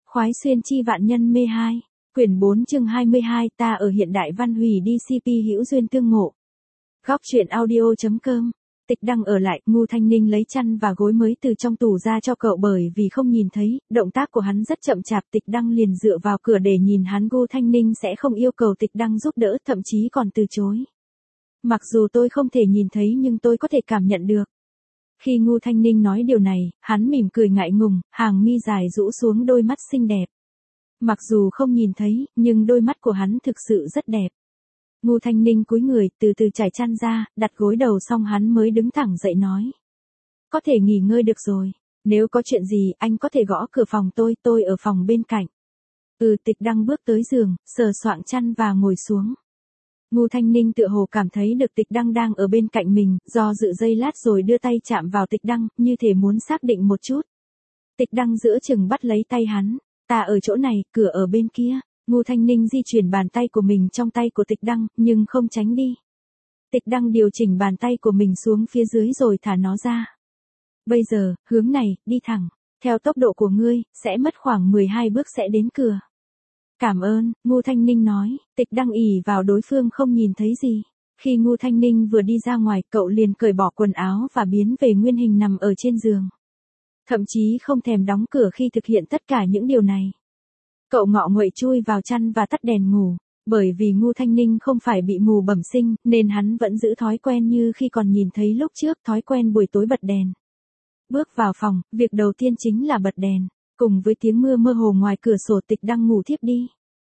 Khoái xuyên chi vạn nhân mê 2, quyển 4 chương 22 ta ở hiện đại văn hủy đi CP hữu duyên tương ngộ. Góc truyện audio.com. Tịch Đăng ở lại, Ngô Thanh Ninh lấy chăn và gối mới từ trong tủ ra cho cậu bởi vì không nhìn thấy, động tác của hắn rất chậm chạp. Tịch Đăng liền dựa vào cửa để nhìn hắn. Ngô Thanh Ninh sẽ không yêu cầu Tịch Đăng giúp đỡ, thậm chí còn từ chối. Mặc dù tôi không thể nhìn thấy nhưng tôi có thể cảm nhận được. Khi Ngô Thanh Ninh nói điều này, hắn mỉm cười ngại ngùng, hàng mi dài rũ xuống đôi mắt xinh đẹp. Mặc dù không nhìn thấy, nhưng đôi mắt của hắn thực sự rất đẹp. Ngô Thanh Ninh cúi người, từ từ trải chăn ra, đặt gối đầu xong hắn mới đứng thẳng dậy nói. Có thể nghỉ ngơi được rồi, nếu có chuyện gì anh có thể gõ cửa phòng tôi ở phòng bên cạnh. Tịch Đăng bước tới giường, sờ soạng chăn và ngồi xuống. Ngô Thanh Ninh tựa hồ cảm thấy được Tịch Đăng đang ở bên cạnh mình, do dự giây lát rồi đưa tay chạm vào Tịch Đăng, như thể muốn xác định một chút. Tịch Đăng giữa chừng bắt lấy tay hắn, ta ở chỗ này, cửa ở bên kia. Ngô Thanh Ninh di chuyển bàn tay của mình trong tay của Tịch Đăng, nhưng không tránh đi. Tịch Đăng điều chỉnh bàn tay của mình xuống phía dưới rồi thả nó ra. Bây giờ, hướng này, đi thẳng. Theo tốc độ của ngươi, sẽ mất khoảng 12 bước sẽ đến cửa. Cảm ơn, Ngô Thanh Ninh nói. Tịch Đăng ỷ vào đối phương không nhìn thấy gì. Khi Ngô Thanh Ninh vừa đi ra ngoài, cậu liền cởi bỏ quần áo và biến về nguyên hình nằm ở trên giường. Thậm chí không thèm đóng cửa khi thực hiện tất cả những điều này. Cậu ngọ nguậy chui vào chăn và tắt đèn ngủ. Bởi vì Ngô Thanh Ninh không phải bị mù bẩm sinh, nên hắn vẫn giữ thói quen như khi còn nhìn thấy lúc trước, thói quen buổi tối bật đèn. Bước vào phòng, việc đầu tiên chính là bật đèn. Cùng với tiếng mưa mơ hồ ngoài cửa sổ, Tịch Đăng ngủ thiếp đi.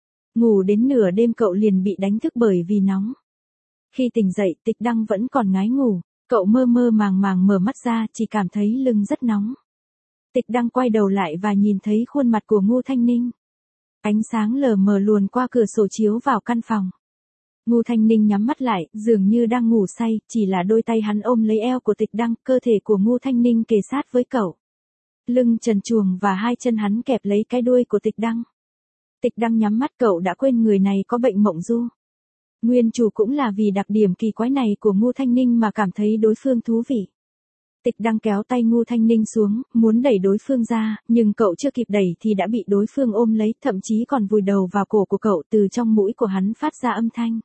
Ngủ đến nửa đêm cậu liền bị đánh thức bởi vì nóng. Khi tỉnh dậy, Tịch Đăng vẫn còn ngái ngủ. Cậu mơ mơ màng màng mở mắt ra, chỉ cảm thấy lưng rất nóng. Tịch Đăng quay đầu lại và nhìn thấy khuôn mặt của Ngô Thanh Ninh. Ánh sáng lờ mờ luồn qua cửa sổ chiếu vào căn phòng. Ngô Thanh Ninh nhắm mắt lại, dường như đang ngủ say, chỉ là đôi tay hắn ôm lấy eo của Tịch Đăng, cơ thể của Ngô Thanh Ninh kề sát với cậu. Lưng trần truồng và hai chân hắn kẹp lấy cái đuôi của Tịch Đăng. Tịch Đăng nhắm mắt, cậu đã quên người này có bệnh mộng du. Nguyên chủ cũng là vì đặc điểm kỳ quái này của Ngô Thanh Ninh mà cảm thấy đối phương thú vị. Tịch Đăng kéo tay Ngô Thanh Ninh xuống, muốn đẩy đối phương ra, nhưng cậu chưa kịp đẩy thì đã bị đối phương ôm lấy, thậm chí còn vùi đầu vào cổ của cậu, từ trong mũi của hắn phát ra âm thanh.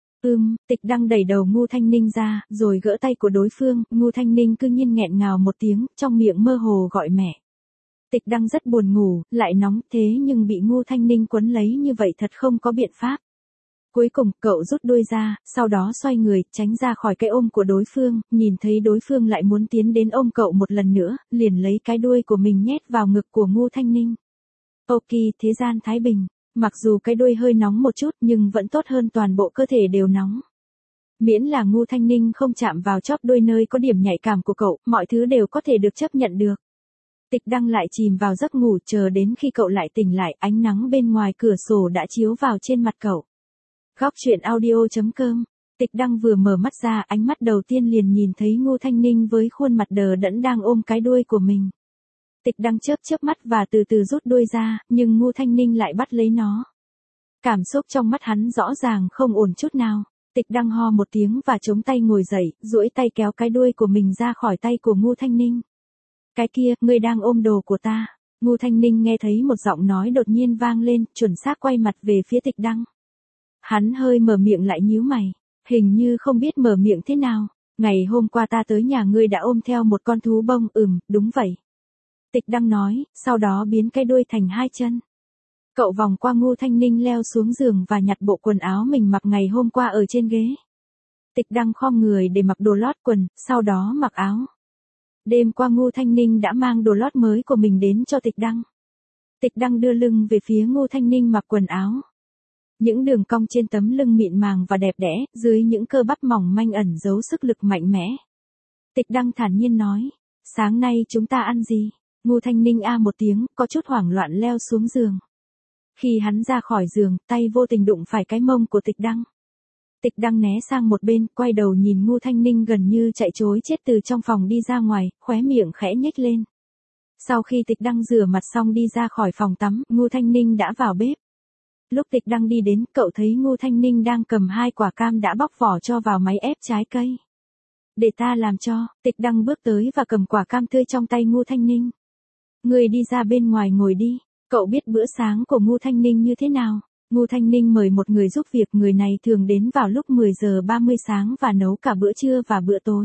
Tịch Đăng đẩy đầu Ngô Thanh Ninh ra, rồi gỡ tay của đối phương. Ngô Thanh Ninh cứ nhiên nghẹn ngào một tiếng, trong miệng mơ hồ gọi mẹ. Tịch Đăng rất buồn ngủ, lại nóng, thế nhưng bị Ngô Thanh Ninh quấn lấy như vậy thật không có biện pháp. Cuối cùng, cậu rút đuôi ra, sau đó xoay người, tránh ra khỏi cái ôm của đối phương, nhìn thấy đối phương lại muốn tiến đến ôm cậu một lần nữa, liền lấy cái đuôi của mình nhét vào ngực của Ngô Thanh Ninh. Ok, thế gian thái bình, mặc dù cái đuôi hơi nóng một chút nhưng vẫn tốt hơn toàn bộ cơ thể đều nóng. Miễn là Ngô Thanh Ninh không chạm vào chóp đuôi nơi có điểm nhạy cảm của cậu, mọi thứ đều có thể được chấp nhận được. Tịch Đăng lại chìm vào giấc ngủ, chờ đến khi cậu lại tỉnh lại, ánh nắng bên ngoài cửa sổ đã chiếu vào trên mặt cậu. Góc truyện audio.com. Tịch Đăng vừa mở mắt ra, ánh mắt đầu tiên liền nhìn thấy Ngô Thanh Ninh với khuôn mặt đờ đẫn đang ôm cái đuôi của mình. Tịch Đăng chớp mắt và từ từ rút đuôi ra, nhưng Ngô Thanh Ninh lại bắt lấy nó. Cảm xúc trong mắt hắn rõ ràng không ổn chút nào. Tịch Đăng ho một tiếng và chống tay ngồi dậy, duỗi tay kéo cái đuôi của mình ra khỏi tay của Ngô Thanh Ninh. Cái kia, ngươi đang ôm đồ của ta. Ngô Thanh Ninh nghe thấy một giọng nói đột nhiên vang lên, chuẩn xác quay mặt về phía Tịch Đăng. Hắn hơi mở miệng lại nhíu mày, hình như không biết mở miệng thế nào. Ngày hôm qua ta tới nhà ngươi đã ôm theo một con thú bông. Đúng vậy. Tịch Đăng nói, sau đó biến cái đuôi thành hai chân. Cậu vòng qua Ngô Thanh Ninh leo xuống giường và nhặt bộ quần áo mình mặc ngày hôm qua ở trên ghế. Tịch Đăng khom người để mặc đồ lót quần, sau đó mặc áo. Đêm qua Ngô Thanh Ninh đã mang đồ lót mới của mình đến cho Tịch Đăng. Tịch Đăng đưa lưng về phía Ngô Thanh Ninh mặc quần áo. Những đường cong trên tấm lưng mịn màng và đẹp đẽ, dưới những cơ bắp mỏng manh ẩn giấu sức lực mạnh mẽ. Tịch Đăng thản nhiên nói, sáng nay chúng ta ăn gì? Ngô Thanh Ninh một tiếng, có chút hoảng loạn leo xuống giường. Khi hắn ra khỏi giường, tay vô tình đụng phải cái mông của Tịch Đăng. Tịch Đăng né sang một bên, quay đầu nhìn Ngô Thanh Ninh gần như chạy trối chết từ trong phòng đi ra ngoài, khóe miệng khẽ nhếch lên. Sau khi Tịch Đăng rửa mặt xong đi ra khỏi phòng tắm, Ngô Thanh Ninh đã vào bếp. Lúc Tịch Đăng đi đến, cậu thấy Ngô Thanh Ninh đang cầm 2 quả cam đã bóc vỏ cho vào máy ép trái cây. Để ta làm cho. Tịch Đăng bước tới và cầm quả cam tươi trong tay Ngô Thanh Ninh. Người đi ra bên ngoài ngồi đi. Cậu biết bữa sáng của Ngô Thanh Ninh như thế nào? Ngô Thanh Ninh mời một người giúp việc, người này thường đến vào lúc 10 giờ 30 sáng và nấu cả bữa trưa và bữa tối.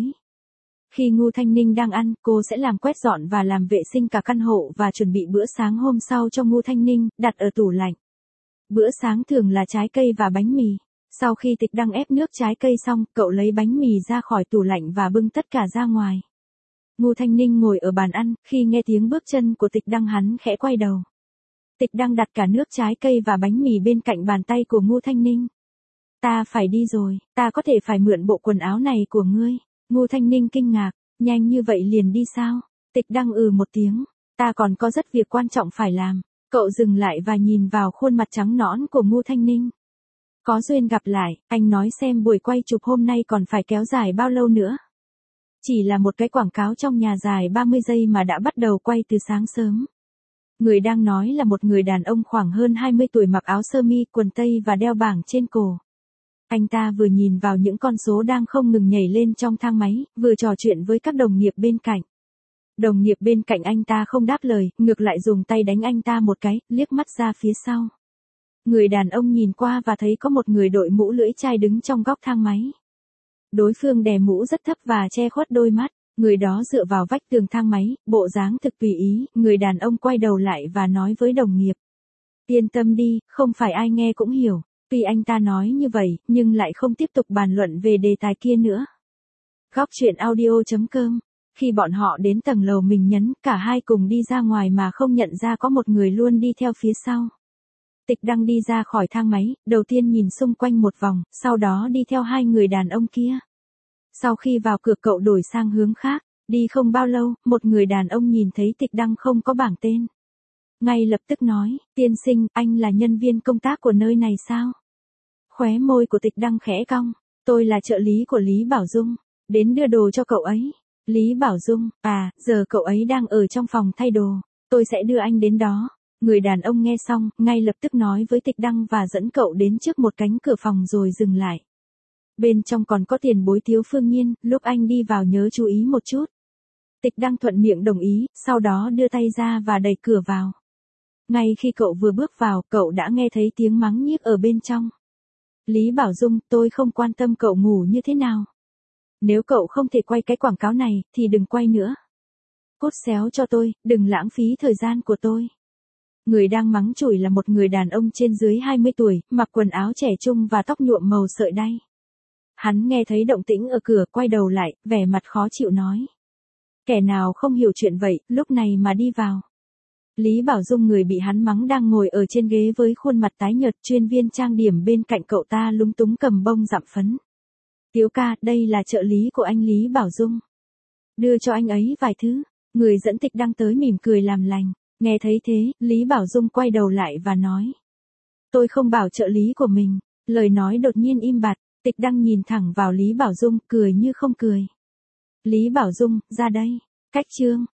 Khi Ngô Thanh Ninh đang ăn, cô sẽ làm quét dọn và làm vệ sinh cả căn hộ và chuẩn bị bữa sáng hôm sau cho Ngô Thanh Ninh, đặt ở tủ lạnh. Bữa sáng thường là trái cây và bánh mì. Sau khi Tịch Đăng ép nước trái cây xong, cậu lấy bánh mì ra khỏi tủ lạnh và bưng tất cả ra ngoài. Ngô Thanh Ninh ngồi ở bàn ăn, khi nghe tiếng bước chân của Tịch Đăng hắn khẽ quay đầu. Tịch Đăng đặt cả nước trái cây và bánh mì bên cạnh bàn tay của Ngô Thanh Ninh. Ta phải đi rồi, ta có thể phải mượn bộ quần áo này của ngươi. Ngô Thanh Ninh kinh ngạc, nhanh như vậy liền đi sao? Tịch Đăng một tiếng, ta còn có rất việc quan trọng phải làm. Cậu dừng lại và nhìn vào khuôn mặt trắng nõn của Ngô Thanh Ninh. Có duyên gặp lại, anh nói xem buổi quay chụp hôm nay còn phải kéo dài bao lâu nữa? Chỉ là một cái quảng cáo trong nhà dài 30 giây mà đã bắt đầu quay từ sáng sớm. Người đang nói là một người đàn ông khoảng hơn 20 tuổi mặc áo sơ mi, quần tây và đeo bảng trên cổ. Anh ta vừa nhìn vào những con số đang không ngừng nhảy lên trong thang máy, vừa trò chuyện với các đồng nghiệp bên cạnh. Đồng nghiệp bên cạnh anh ta không đáp lời, ngược lại dùng tay đánh anh ta một cái, liếc mắt ra phía sau. Người đàn ông nhìn qua và thấy có một người đội mũ lưỡi chai đứng trong góc thang máy. Đối phương đè mũ rất thấp và che khuất đôi mắt. Người đó dựa vào vách tường thang máy, bộ dáng thực tùy ý. Người đàn ông quay đầu lại và nói với đồng nghiệp. Yên tâm đi, không phải ai nghe cũng hiểu. Tuy anh ta nói như vậy, nhưng lại không tiếp tục bàn luận về đề tài kia nữa. Góc truyện audio.com. Khi bọn họ đến tầng lầu mình nhấn, cả hai cùng đi ra ngoài mà không nhận ra có một người luôn đi theo phía sau. Tịch Đăng đi ra khỏi thang máy, đầu tiên nhìn xung quanh một vòng, sau đó đi theo hai người đàn ông kia. Sau khi vào cửa cậu đổi sang hướng khác, đi không bao lâu, một người đàn ông nhìn thấy Tịch Đăng không có bảng tên. Ngay lập tức nói, tiên sinh, anh là nhân viên công tác của nơi này sao? Khóe môi của Tịch Đăng khẽ cong, tôi là trợ lý của Lý Bảo Dung, đến đưa đồ cho cậu ấy. Lý Bảo Dung, giờ cậu ấy đang ở trong phòng thay đồ, tôi sẽ đưa anh đến đó. Người đàn ông nghe xong, ngay lập tức nói với Tịch Đăng và dẫn cậu đến trước một cánh cửa phòng rồi dừng lại. Bên trong còn có tiền bối Tiếu Phương Nhiên, lúc anh đi vào nhớ chú ý một chút. Tịch Đăng thuận miệng đồng ý, sau đó đưa tay ra và đẩy cửa vào. Ngay khi cậu vừa bước vào, cậu đã nghe thấy tiếng mắng nhiếc ở bên trong. Lý Bảo Dung, tôi không quan tâm cậu ngủ như thế nào. Nếu cậu không thể quay cái quảng cáo này, thì đừng quay nữa. Cút xéo cho tôi, đừng lãng phí thời gian của tôi. Người đang mắng chửi là một người đàn ông trên dưới 20 tuổi, mặc quần áo trẻ trung và tóc nhuộm màu sợi đay. Hắn nghe thấy động tĩnh ở cửa, quay đầu lại, vẻ mặt khó chịu nói. Kẻ nào không hiểu chuyện vậy, lúc này mà đi vào. Lý Bảo Dung người bị hắn mắng đang ngồi ở trên ghế với khuôn mặt tái nhợt, chuyên viên trang điểm bên cạnh cậu ta lúng túng cầm bông dặm phấn. Tiếu ca, đây là trợ lý của anh Lý Bảo Dung. Đưa cho anh ấy vài thứ. Người dẫn Tịch Đăng tới mỉm cười làm lành. Nghe thấy thế, Lý Bảo Dung quay đầu lại và nói. Tôi không bảo trợ lý của mình. Lời nói đột nhiên im bặt. Tịch Đăng nhìn thẳng vào Lý Bảo Dung, cười như không cười. Lý Bảo Dung, ra đây. Cách chương.